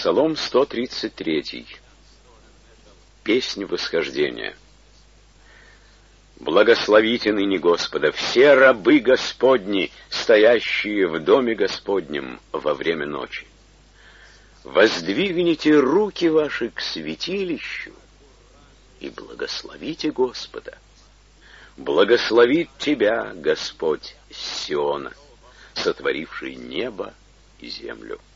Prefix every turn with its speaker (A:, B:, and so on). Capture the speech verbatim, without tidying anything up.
A: Псалом сто тридцать три. Песнь восхождения. Благословите ныне Господа все рабы Господни, стоящие в доме Господнем во время ночи. Воздвигните руки ваши к святилищу и благословите Господа. Благословит тебя Господь с Сиона, сотворивший небо и землю.